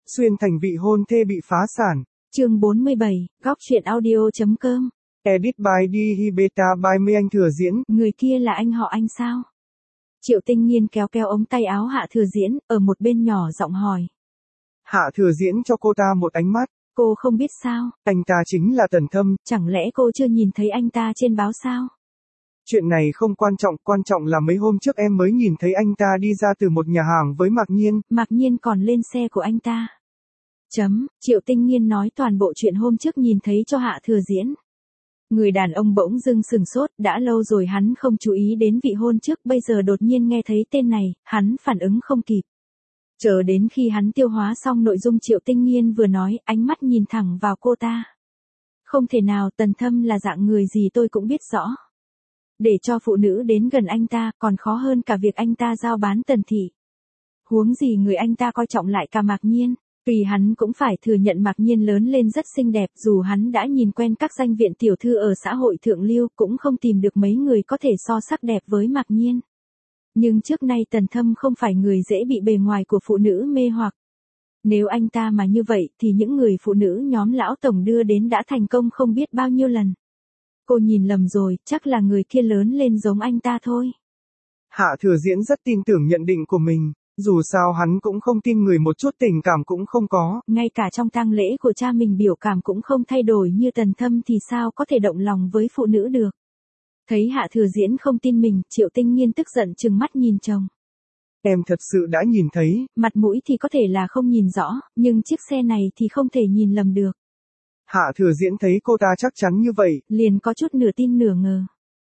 Xuyên thành vị hôn thê bị phá sản. Chương 47, góc truyện audio.com. Edit by Di Beta by Mê Anh Thừa Diễn. Người kia là anh họ anh sao? Triệu Tinh Nghiên kéo ống tay áo Hạ Thừa Diễn, ở một bên nhỏ giọng hỏi. Hạ Thừa Diễn cho cô ta một ánh mắt. Cô không biết sao? Anh ta chính là Tần Thâm. Chẳng lẽ cô chưa nhìn thấy anh ta trên báo sao? Chuyện này không quan trọng là mấy hôm trước em mới nhìn thấy anh ta đi ra từ một nhà hàng với Mạc Nhiên. Mạc Nhiên còn lên xe của anh ta. Triệu Tinh Nghiên nói toàn bộ chuyện hôm trước nhìn thấy cho Hạ Thừa Diễn. Người đàn ông bỗng dưng sừng sốt, đã lâu rồi hắn không chú ý đến vị hôn trước, bây giờ đột nhiên nghe thấy tên này, hắn phản ứng không kịp. Chờ đến khi hắn tiêu hóa xong nội dung Triệu Tinh Nghiên vừa nói, ánh mắt nhìn thẳng vào cô ta. Không thể nào, Tần Thâm là dạng người gì tôi cũng biết rõ. Để cho phụ nữ đến gần anh ta, còn khó hơn cả việc anh ta giao bán Tần thị. Huống gì người anh ta coi trọng lại cả Mạc Nhiên. Vì hắn cũng phải thừa nhận Mạc Nhiên lớn lên rất xinh đẹp, dù hắn đã nhìn quen các danh viện tiểu thư ở xã hội thượng lưu, cũng không tìm được mấy người có thể so sắc đẹp với Mạc Nhiên. Nhưng trước nay Tần Thâm không phải người dễ bị bề ngoài của phụ nữ mê hoặc. Nếu anh ta mà như vậy thì những người phụ nữ nhóm lão tổng đưa đến đã thành công không biết bao nhiêu lần. Cô nhìn lầm rồi, chắc là người kia lớn lên giống anh ta thôi. Hạ Thừa Diễn rất tin tưởng nhận định của mình. Dù sao hắn cũng không tin người một chút tình cảm cũng không có. Ngay cả trong tang lễ của cha mình biểu cảm cũng không thay đổi như Tần Thâm thì sao có thể động lòng với phụ nữ được. Thấy Hạ Thừa Diễn không tin mình, Triệu Tinh Nghiên tức giận trừng mắt nhìn chồng. Em thật sự đã nhìn thấy. Mặt mũi thì có thể là không nhìn rõ, nhưng chiếc xe này thì không thể nhìn lầm được. Hạ Thừa Diễn thấy cô ta chắc chắn như vậy, liền có chút nửa tin nửa ngờ.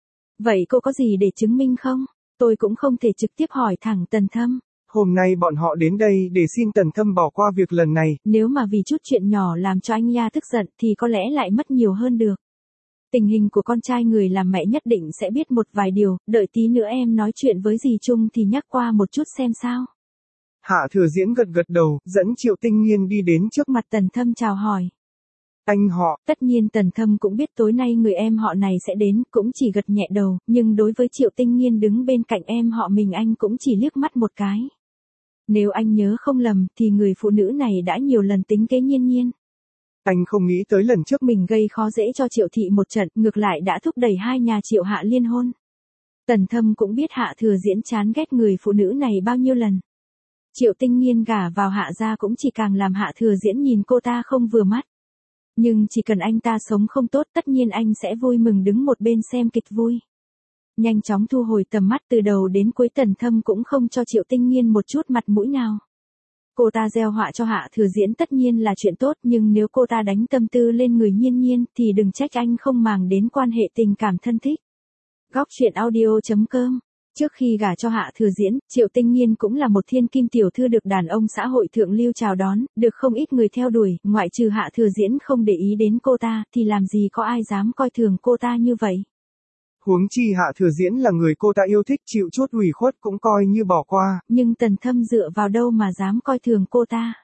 Vậy cô có gì để chứng minh không? Tôi cũng không thể trực tiếp hỏi thẳng Tần Thâm. Hôm nay bọn họ đến đây để xin Tần Thâm bỏ qua việc lần này. Nếu mà vì chút chuyện nhỏ làm cho anh ya tức giận thì có lẽ lại mất nhiều hơn được. Tình hình của con trai người làm mẹ nhất định sẽ biết một vài điều, đợi tí nữa em nói chuyện với dì Trung thì nhắc qua một chút xem sao. Hạ Thừa Diễn gật đầu, dẫn Triệu Tinh Nghiên đi đến trước mặt Tần Thâm chào hỏi. Anh họ. Tất nhiên Tần Thâm cũng biết tối nay người em họ này sẽ đến, cũng chỉ gật nhẹ đầu, nhưng đối với Triệu Tinh Nghiên đứng bên cạnh em họ mình anh cũng chỉ liếc mắt một cái. Nếu anh nhớ không lầm thì người phụ nữ này đã nhiều lần tính kế Nhiên. Anh không nghĩ tới lần trước mình gây khó dễ cho Triệu thị một trận, ngược lại đã thúc đẩy hai nhà Triệu Hạ liên hôn. Tần Thâm cũng biết Hạ Thừa Diễn chán ghét người phụ nữ này bao nhiêu lần. Triệu Tinh Nghiên gả vào Hạ gia cũng chỉ càng làm Hạ Thừa Diễn nhìn cô ta không vừa mắt. Nhưng chỉ cần anh ta sống không tốt tất nhiên anh sẽ vui mừng đứng một bên xem kịch vui. Nhanh chóng thu hồi tầm mắt từ đầu đến cuối, Tần Thâm cũng không cho Triệu Tinh Nghiên một chút mặt mũi nào. Cô ta gieo họa cho Hạ Thừa Diễn tất nhiên là chuyện tốt, nhưng nếu cô ta đánh tâm tư lên người Nhiên thì đừng trách anh không màng đến quan hệ tình cảm thân thích. Góc truyện audio.com. Trước khi gả cho Hạ Thừa Diễn, Triệu Tinh Nghiên cũng là một thiên kim tiểu thư được đàn ông xã hội thượng lưu chào đón, được không ít người theo đuổi, ngoại trừ Hạ Thừa Diễn không để ý đến cô ta, thì làm gì có ai dám coi thường cô ta như vậy. Huống chi Hạ Thừa Diễn là người cô ta yêu thích, chịu chút ủy khuất cũng coi như bỏ qua. Nhưng Tần Thâm dựa vào đâu mà dám coi thường cô ta.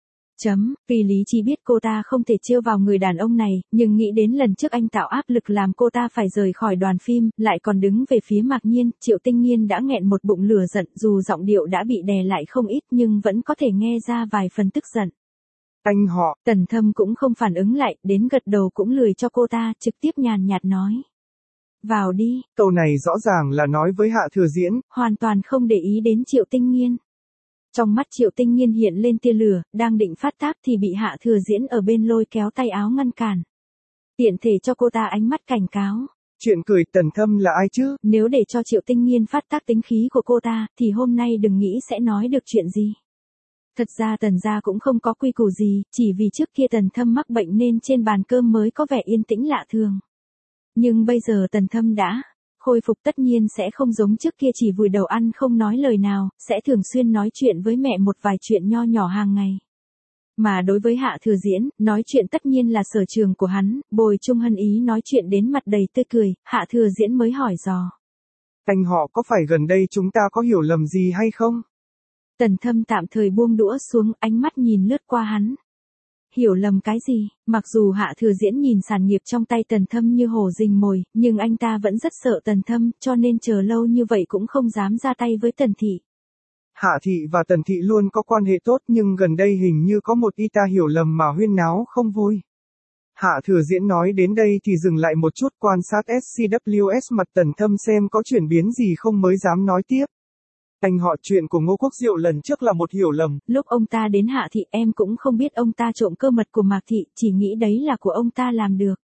Vì lý trí biết cô ta không thể trêu vào người đàn ông này, nhưng nghĩ đến lần trước anh tạo áp lực làm cô ta phải rời khỏi đoàn phim, lại còn đứng về phía Mạc Nhiên, Triệu Tinh Nghiên đã nghẹn một bụng lửa giận, dù giọng điệu đã bị đè lại không ít nhưng vẫn có thể nghe ra vài phần tức giận. Anh họ. Tần Thâm cũng không phản ứng lại, đến gật đầu cũng lười cho cô ta, trực tiếp nhàn nhạt nói. Vào đi. Câu này rõ ràng là nói với Hạ Thừa Diễn. Hoàn toàn không để ý đến Triệu Tinh Nghiên. Trong mắt Triệu Tinh Nghiên hiện lên tia lửa, đang định phát tác thì bị Hạ Thừa Diễn ở bên lôi kéo tay áo ngăn cản. Tiện thể cho cô ta ánh mắt cảnh cáo. Chuyện cười, Tần Thâm là ai chứ? Nếu để cho Triệu Tinh Nghiên phát tác tính khí của cô ta, thì hôm nay đừng nghĩ sẽ nói được chuyện gì. Thật ra Tần gia cũng không có quy củ gì, chỉ vì trước kia Tần Thâm mắc bệnh nên trên bàn cơm mới có vẻ yên tĩnh lạ thường. Nhưng bây giờ Tần Thâm đã khôi phục tất nhiên sẽ không giống trước kia chỉ vùi đầu ăn không nói lời nào, sẽ thường xuyên nói chuyện với mẹ một vài chuyện nho nhỏ hàng ngày. Mà đối với Hạ Thừa Diễn, nói chuyện tất nhiên là sở trường của hắn, Bồi Trung Hân ý nói chuyện đến mặt đầy tươi cười, Hạ Thừa Diễn mới hỏi dò. Anh họ có phải gần đây chúng ta có hiểu lầm gì hay không? Tần Thâm tạm thời buông đũa xuống, ánh mắt nhìn lướt qua hắn. Hiểu lầm cái gì? Mặc dù Hạ Thừa Diễn nhìn sản nghiệp trong tay Tần Thâm như hổ rình mồi, nhưng anh ta vẫn rất sợ Tần Thâm, cho nên chờ lâu như vậy cũng không dám ra tay với Tần thị. Hạ Thị và Tần Thị luôn có quan hệ tốt nhưng gần đây hình như có một y ta hiểu lầm mà huyên náo không vui. Hạ Thừa Diễn nói đến đây thì dừng lại một chút quan sát SCWS mặt Tần Thâm xem có chuyển biến gì không mới dám nói tiếp. Anh họ chuyện của Ngô Quốc Diệu lần trước là một hiểu lầm. Lúc ông ta đến Hạ Thị em cũng không biết ông ta trộm cơ mật của Mạc Thị, chỉ nghĩ đấy là của ông ta làm được.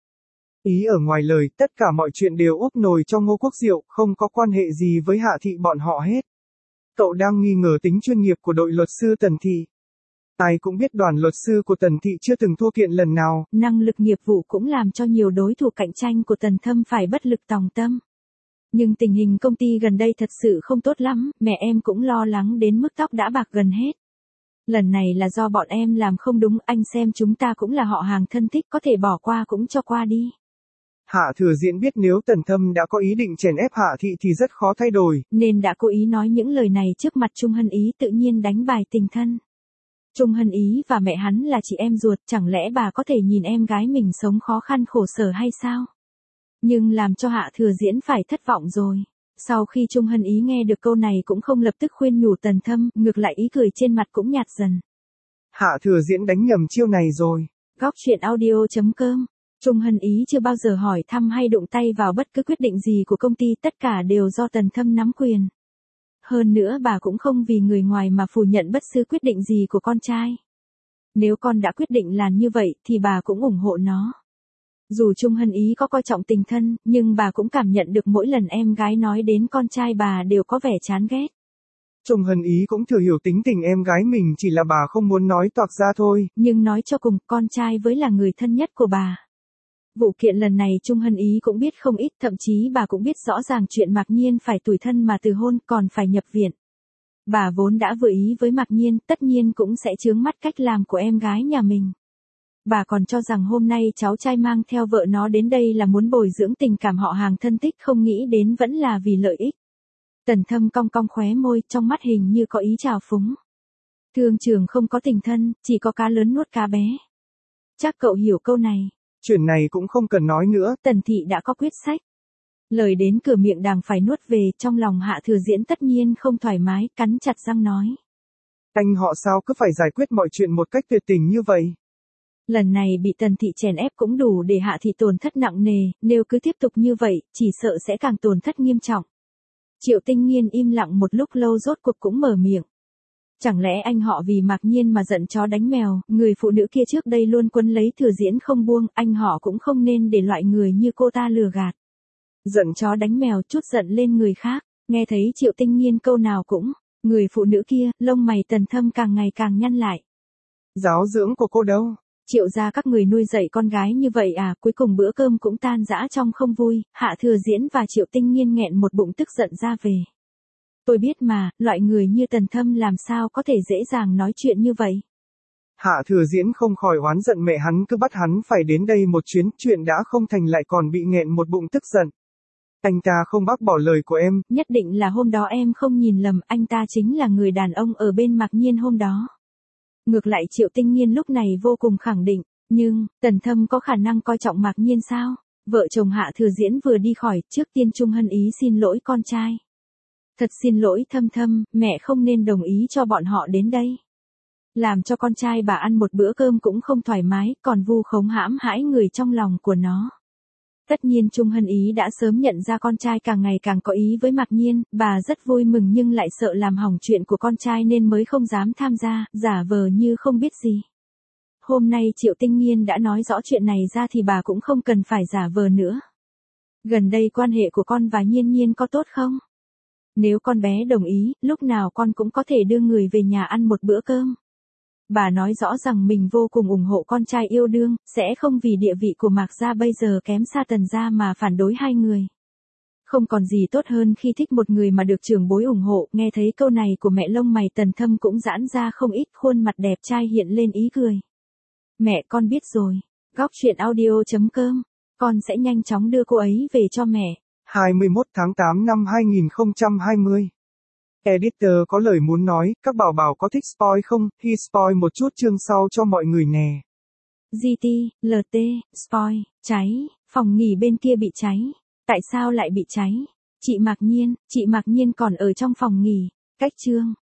Ý ở ngoài lời, tất cả mọi chuyện đều úp nồi cho Ngô Quốc Diệu, không có quan hệ gì với Hạ Thị bọn họ hết. Cậu đang nghi ngờ tính chuyên nghiệp của đội luật sư Tần Thị. Ai cũng biết đoàn luật sư của Tần Thị chưa từng thua kiện lần nào. Năng lực nghiệp vụ cũng làm cho nhiều đối thủ cạnh tranh của Tần Thâm phải bất lực tòng tâm. Nhưng tình hình công ty gần đây thật sự không tốt lắm, mẹ em cũng lo lắng đến mức tóc đã bạc gần hết. Lần này là do bọn em làm không đúng, anh xem chúng ta cũng là họ hàng thân thích, có thể bỏ qua cũng cho qua đi. Hạ Thừa Diễn biết nếu Tần Thâm đã có ý định chèn ép Hạ Thị thì rất khó thay đổi. Nên đã cố ý nói những lời này trước mặt Trung Hân Ý, tự nhiên đánh bài tình thân. Trung Hân Ý và mẹ hắn là chị em ruột, chẳng lẽ bà có thể nhìn em gái mình sống khó khăn khổ sở hay sao? Nhưng làm cho Hạ Thừa Diễn phải thất vọng rồi. Sau khi Trung Hân Ý nghe được câu này cũng không lập tức khuyên nhủ Tần Thâm, ngược lại ý cười trên mặt cũng nhạt dần. Hạ Thừa Diễn đánh nhầm chiêu này rồi. Góc truyện audio.com. Trung Hân Ý chưa bao giờ hỏi thăm hay đụng tay vào bất cứ quyết định gì của công ty, tất cả đều do Tần Thâm nắm quyền. Hơn nữa bà cũng không vì người ngoài mà phủ nhận bất cứ quyết định gì của con trai. Nếu con đã quyết định làm như vậy thì bà cũng ủng hộ nó. Dù Trung Hân Ý có coi trọng tình thân, nhưng bà cũng cảm nhận được mỗi lần em gái nói đến con trai bà đều có vẻ chán ghét. Trung Hân Ý cũng thừa hiểu tính tình em gái mình, chỉ là bà không muốn nói toạc ra thôi. Nhưng nói cho cùng, con trai với là người thân nhất của bà. Vụ kiện lần này Trung Hân Ý cũng biết không ít, thậm chí bà cũng biết rõ ràng chuyện Mạc Nhiên phải tủi thân mà từ hôn còn phải nhập viện. Bà vốn đã vừa ý với Mạc Nhiên, tất nhiên cũng sẽ chướng mắt cách làm của em gái nhà mình. Bà còn cho rằng hôm nay cháu trai mang theo vợ nó đến đây là muốn bồi dưỡng tình cảm họ hàng thân thích, không nghĩ đến vẫn là vì lợi ích. Tần Thâm cong cong khóe môi, trong mắt hình như có ý trào phúng. Thương trường không có tình thân, chỉ có cá lớn nuốt cá bé. Chắc cậu hiểu câu này. Chuyện này cũng không cần nói nữa. Tần Thị đã có quyết sách. Lời đến cửa miệng đàng phải nuốt về, trong lòng Hạ Thừa Diễn tất nhiên không thoải mái, cắn chặt răng nói. Anh họ sao cứ phải giải quyết mọi chuyện một cách tuyệt tình như vậy? Lần này bị Tần Thị chèn ép cũng đủ để Hạ Thị tổn thất nặng nề, nếu cứ tiếp tục như vậy, chỉ sợ sẽ càng tổn thất nghiêm trọng. Triệu Tinh Nghiên im lặng một lúc lâu rốt cuộc cũng mở miệng. Chẳng lẽ anh họ vì Mạc Nhiên mà giận chó đánh mèo, người phụ nữ kia trước đây luôn quấn lấy Thừa Diễn không buông, anh họ cũng không nên để loại người như cô ta lừa gạt. Giận chó đánh mèo, chút giận lên người khác, nghe thấy Triệu Tinh Nghiên câu nào cũng, người phụ nữ kia, lông mày Tần Thâm càng ngày càng nhăn lại. Giáo dưỡng của cô đâu? Triệu gia các người nuôi dạy con gái như vậy à, cuối cùng bữa cơm cũng tan rã trong không vui, Hạ Thừa Diễn và Triệu Tinh Nghiên nghẹn một bụng tức giận ra về. Tôi biết mà, loại người như Tần Thâm làm sao có thể dễ dàng nói chuyện như vậy. Hạ Thừa Diễn không khỏi oán giận mẹ hắn cứ bắt hắn phải đến đây một chuyến, chuyện đã không thành lại còn bị nghẹn một bụng tức giận. Anh ta không bác bỏ lời của em. Nhất định là hôm đó em không nhìn lầm, anh ta chính là người đàn ông ở bên Mạc Nhiên hôm đó. Ngược lại Triệu Tinh Nghiên lúc này vô cùng khẳng định, nhưng, Tần Thâm có khả năng coi trọng Mạc Nhiên sao? Vợ chồng Hạ Thừa Diễn vừa đi khỏi, trước tiên Trung Hân Ý xin lỗi con trai. Thật xin lỗi Thâm Thâm, mẹ không nên đồng ý cho bọn họ đến đây. Làm cho con trai bà ăn một bữa cơm cũng không thoải mái, còn vu khống hãm hãi người trong lòng của nó. Tất nhiên Trung Hân Ý đã sớm nhận ra con trai càng ngày càng có ý với Mạc Nhiên, bà rất vui mừng nhưng lại sợ làm hỏng chuyện của con trai nên mới không dám tham gia, giả vờ như không biết gì. Hôm nay Triệu Tinh Nghiên đã nói rõ chuyện này ra thì bà cũng không cần phải giả vờ nữa. Gần đây quan hệ của con và Nhiên Nhiên có tốt không? Nếu con bé đồng ý, lúc nào con cũng có thể đưa người về nhà ăn một bữa cơm. Bà nói rõ rằng mình vô cùng ủng hộ con trai yêu đương, sẽ không vì địa vị của Mạc gia bây giờ kém xa Tần gia mà phản đối hai người. Không còn gì tốt hơn khi thích một người mà được trưởng bối ủng hộ, nghe thấy câu này của mẹ lông mày Tần Thâm cũng giãn ra không ít, khuôn mặt đẹp trai hiện lên ý cười. Mẹ con biết rồi. Góc truyện audio.com, con sẽ nhanh chóng đưa cô ấy về cho mẹ. 21 tháng 8 năm 2020. Editor có lời muốn nói, các bảo bảo có thích spoil không? Hi spoil một chút chương sau cho mọi người nè. GT, LT, spoil, cháy, phòng nghỉ bên kia bị cháy. Tại sao lại bị cháy? Chị Mạc Nhiên còn ở trong phòng nghỉ. Cách chương.